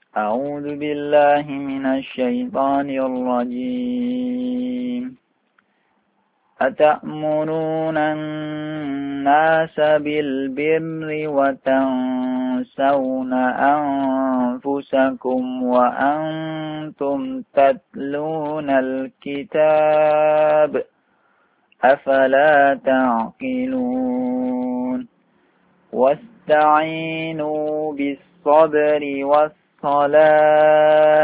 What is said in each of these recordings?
أعوذ بالله من الشيطان الرجيم. أتأمرون الناس بالبر وتنسون أنفسكم وأنتم تتلون الكتاب أفلا تعقلون واستعينوا بالصبر والصلاة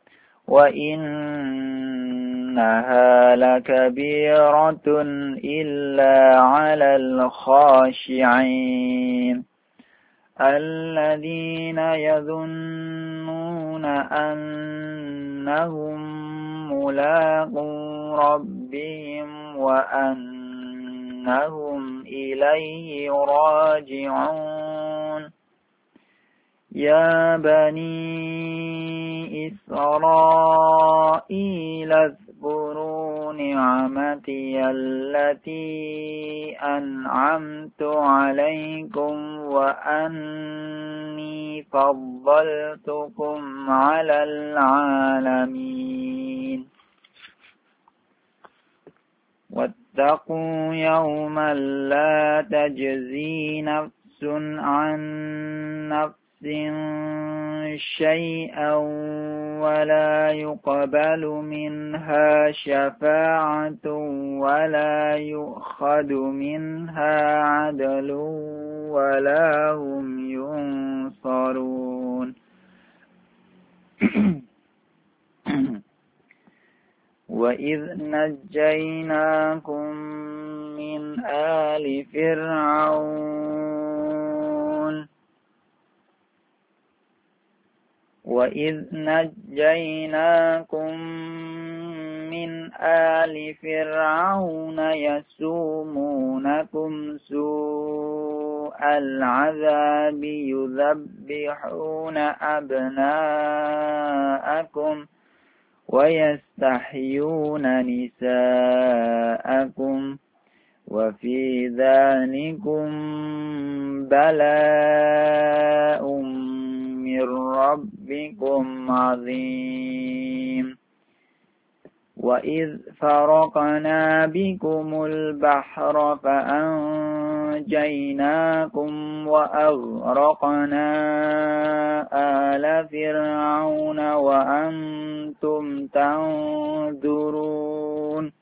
وإنها لكبيرة إلا على الخاشعين الذين يظنون أنهم ملاقو ربهم وأنهم إليه راجعون. يا بني إسرائيل اذكروا نعمتي التي أنعمت عليكم وأني فضلتكم على العالمين. واتقوا يوما لا تجزي نفس عن نفس شيئا ولا يقبل منها شفاعة ولا يؤخذ منها عدل ولا هم ينصرون. وإذ نجيناكم من آل فرعون يسومونكم سوء العذاب يذبحون أبناءكم ويستحيون نساءكم وفي ذلكم بلاء من ربكم عظيم. وإذ فرقنا بكم البحر فأنجيناكم وأغرقنا آل فرعون وأنتم تنظرون.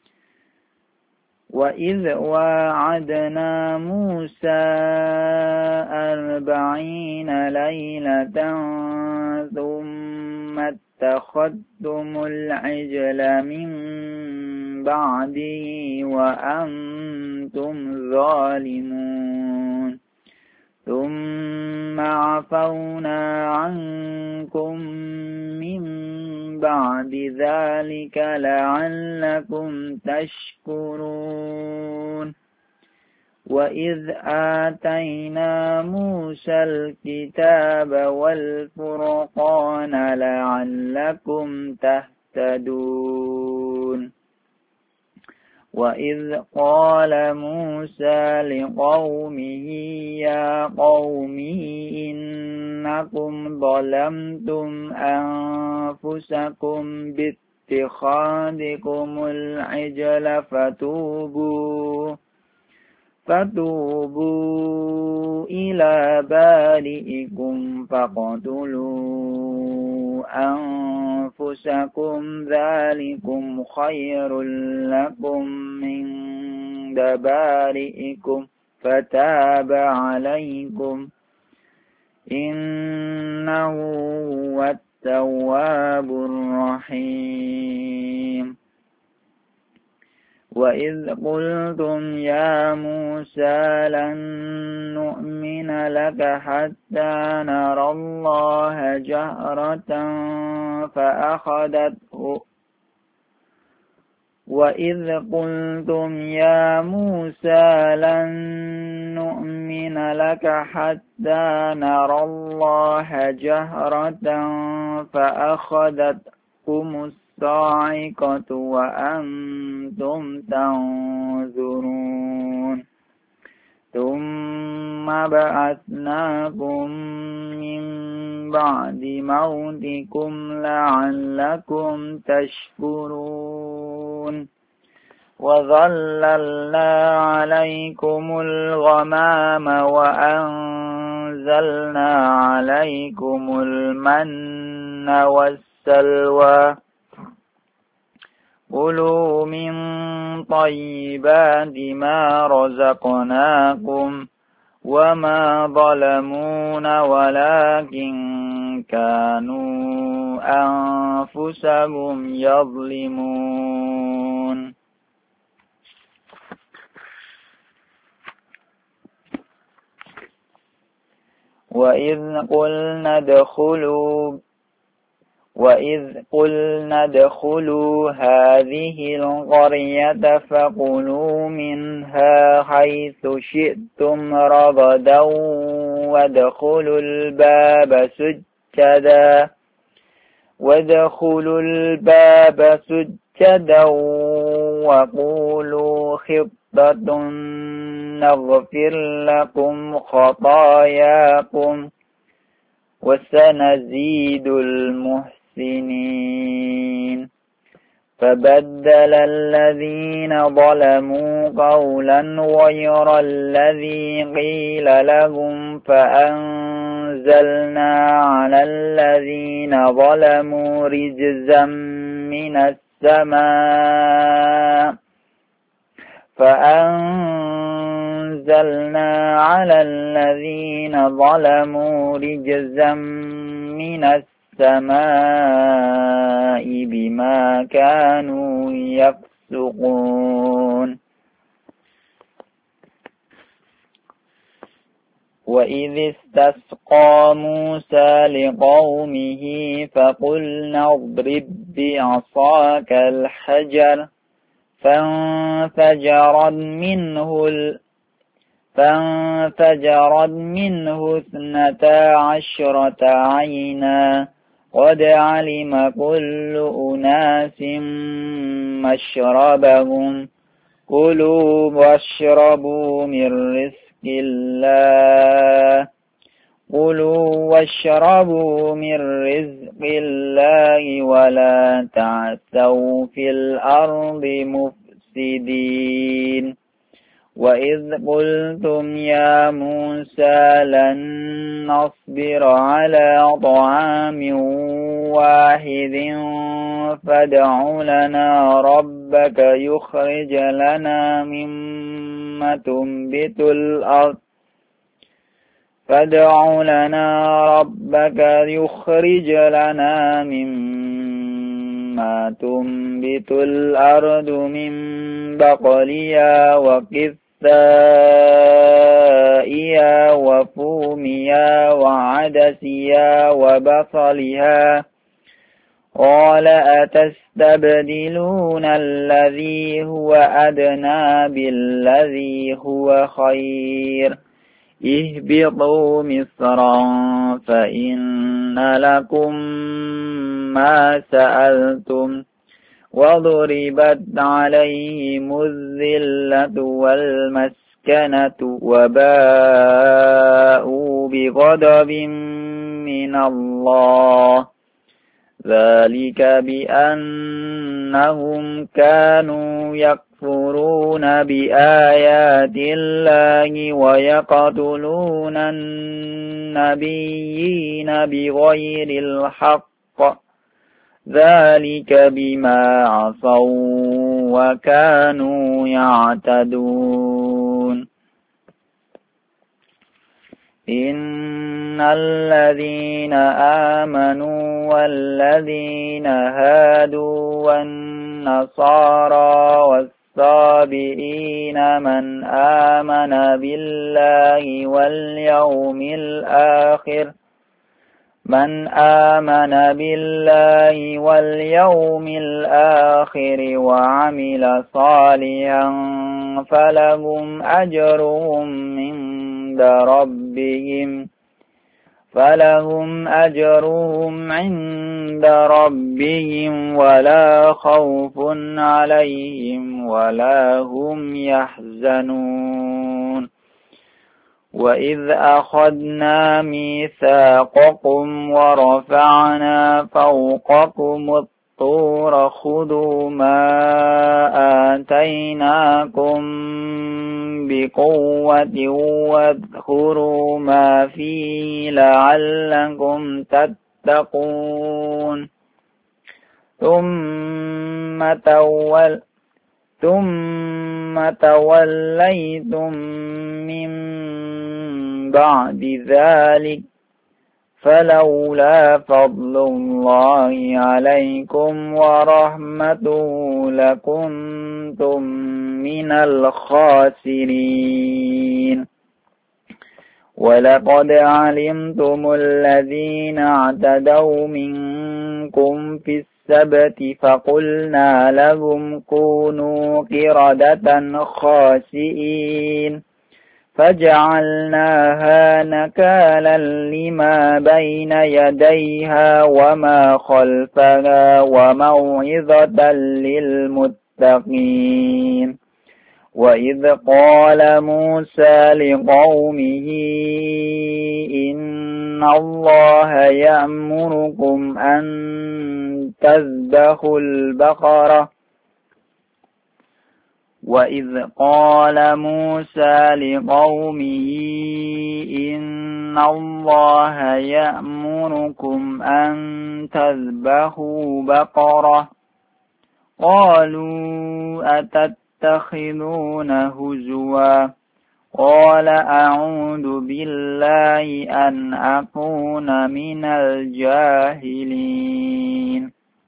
وإذ واعدنا موسى 40 ليلة ثم اتخذتم العجل من بعده وأنتم ظالمون ثم عفونا عنكم من بعد ذلك لعلكم تشكرون. وإذ آتينا موسى الكتاب والفرقان لعلكم تهتدون. وإذ قال موسى لقومه يا قوم إنكم ظلمتم أنفسكم باتخاذكم العجل فتوبوا إلى بارئكم فاقتلوا أنفسكم ذلكم خير لكم عند بارئكم فتاب عليكم إنه هو التواب الرحيم. وإذ قلتم يا موسى لن نؤمن لك حتى نرى الله جهرة فأخذتكم الصاعقة وأنتم تنظرون ثم بعثناكم من بعد موتكم لعلكم تشكرون وظللنا عليكم الغمام وأنزلنا عليكم المن والسلوى كلوا من طيبات ما رزقناكم وما ظلمونا ولكن كانوا أنفسهم يظلمون وإذ قلنا ادخلوا هذه القرية فكلوا منها حيث شئتم رغدا وادخلوا الباب سجدا وقولوا حطة نغفر لكم خطاياكم وسنزيد المحسنين فبدل الذين ظلموا قولا غير الذي قيل لهم فأنزلنا على الذين ظلموا رجزا من السماء بما كانوا يفسقون وإذ استسقى موسى لقومه فقلنا اضرب بعصاك الحجر فانفجرت منه 12 عينا قد علم كل أناس مشربهم كلوا واشربوا من رزق الله ولا تعثوا في الأرض مفسدين وإذ قلتم يا موسى لن نصبر على طعام واحد فادع لنا ربك يخرج لنا مما تنبت الأرض من بقلها وقثائها وفومها وعدسها وبصلها قال أتستبدلون الذي هو أدنى بالذي هو خير اهبطوا مصرا فإن لكم ما سألتم وضربت عليهم الذلة والمسكنة وباءوا بغضب من الله ذلك بأنهم كانوا يكفرون بآيات الله ويقتلون النبيين بغير الحق ذلك بما عصوا وكانوا يعتدون إن الذين آمنوا والذين هادوا والنصارى والصابئين من آمن بالله واليوم الآخر وعمل صالحا فلهم أجرهم عند ربهم ولا خوف عليهم ولا هم يحزنون وإذ أخذنا ميثاقكم ورفعنا فوقكم الطور خذوا ما آتيناكم بقوة واذكروا ما فيه لعلكم تتقون ثم توليتم من بعد ذلك فلولا فضل الله عليكم ورحمته لكنتم من الخاسرين ولقد علمتم الذين اعتدوا منكم في السبت فقلنا لهم كونوا قردة خاسئين فجعلناها نكالا لما بين يديها وما خلفها وموعظة للمتقين وإذ قال موسى لقومه إن الله يأمركم أن تذبحوا البقرة وإذ قال موسى لقومه إن الله يأمركم أن تذبحوا بقرة قالوا أتتخذون هزوا قال أعوذ بالله أن أكون من الجاهلين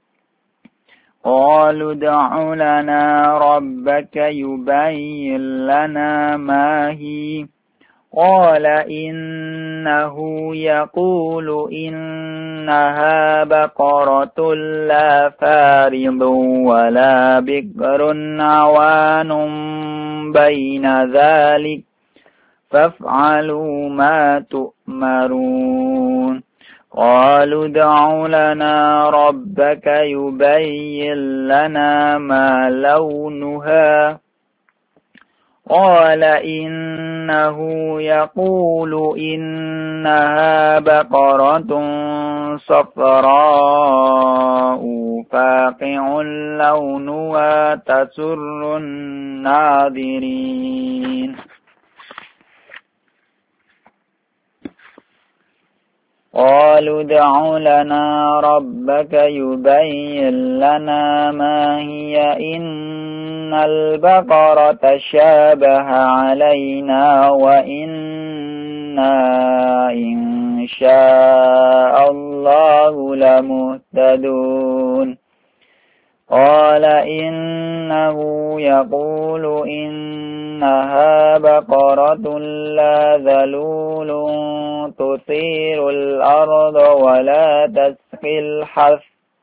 قالوا ادع لنا ربك يبين لنا ما هي قال إنه يقول إنها بقرة لا فارض ولا بكر عوان بين ذلك فافعلوا ما تؤمرون قالوا ادع لنا ربك يبين لنا ما لونها قال إنه يقول إنها بقرة صفراء فاقع لونها تسر الناظرين قالوا ادع لنا ربك يبين لنا ما هي إن البقرة شابه علينا وإنا إن شاء الله لمهتدون قال إنه يقول إنها بقرة لا ذلول تثير الأرض ولا تسقي الحرث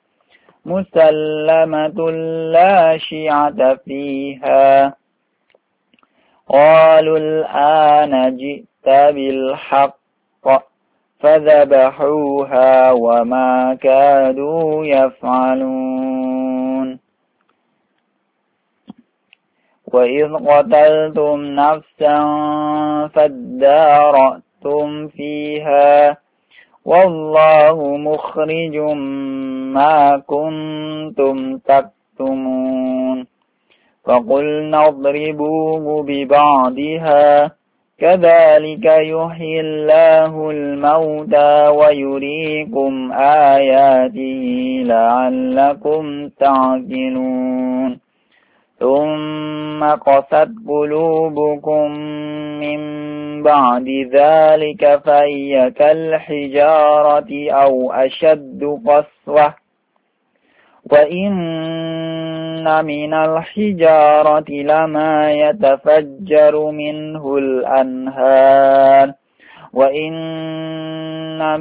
مسلمة لا شيعة فيها قالوا الآن جئت بالحق فذبحوها وما كادوا يفعلون وإذ قتلتم نفسا فادارأتم فيها والله مخرج ما كنتم تكتمون فقلنا اضربوه ببعضها كذلك يحيي الله الموتى ويريكم آياته لعلكم تعقلون ثم قست قلوبكم من بعد ذلك فهي كالحجارة أو أشد قسوة وإن من الحجارة لما يتفجر منه الأنهار وإن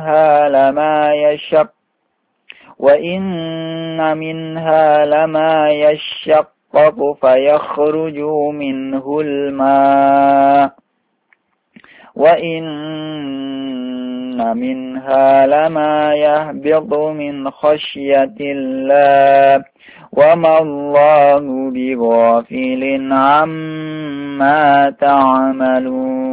منها لما يشقق فيخرج منه الماء وإن منها لما يهبط من خشية الله وما الله بغافل عما تعملون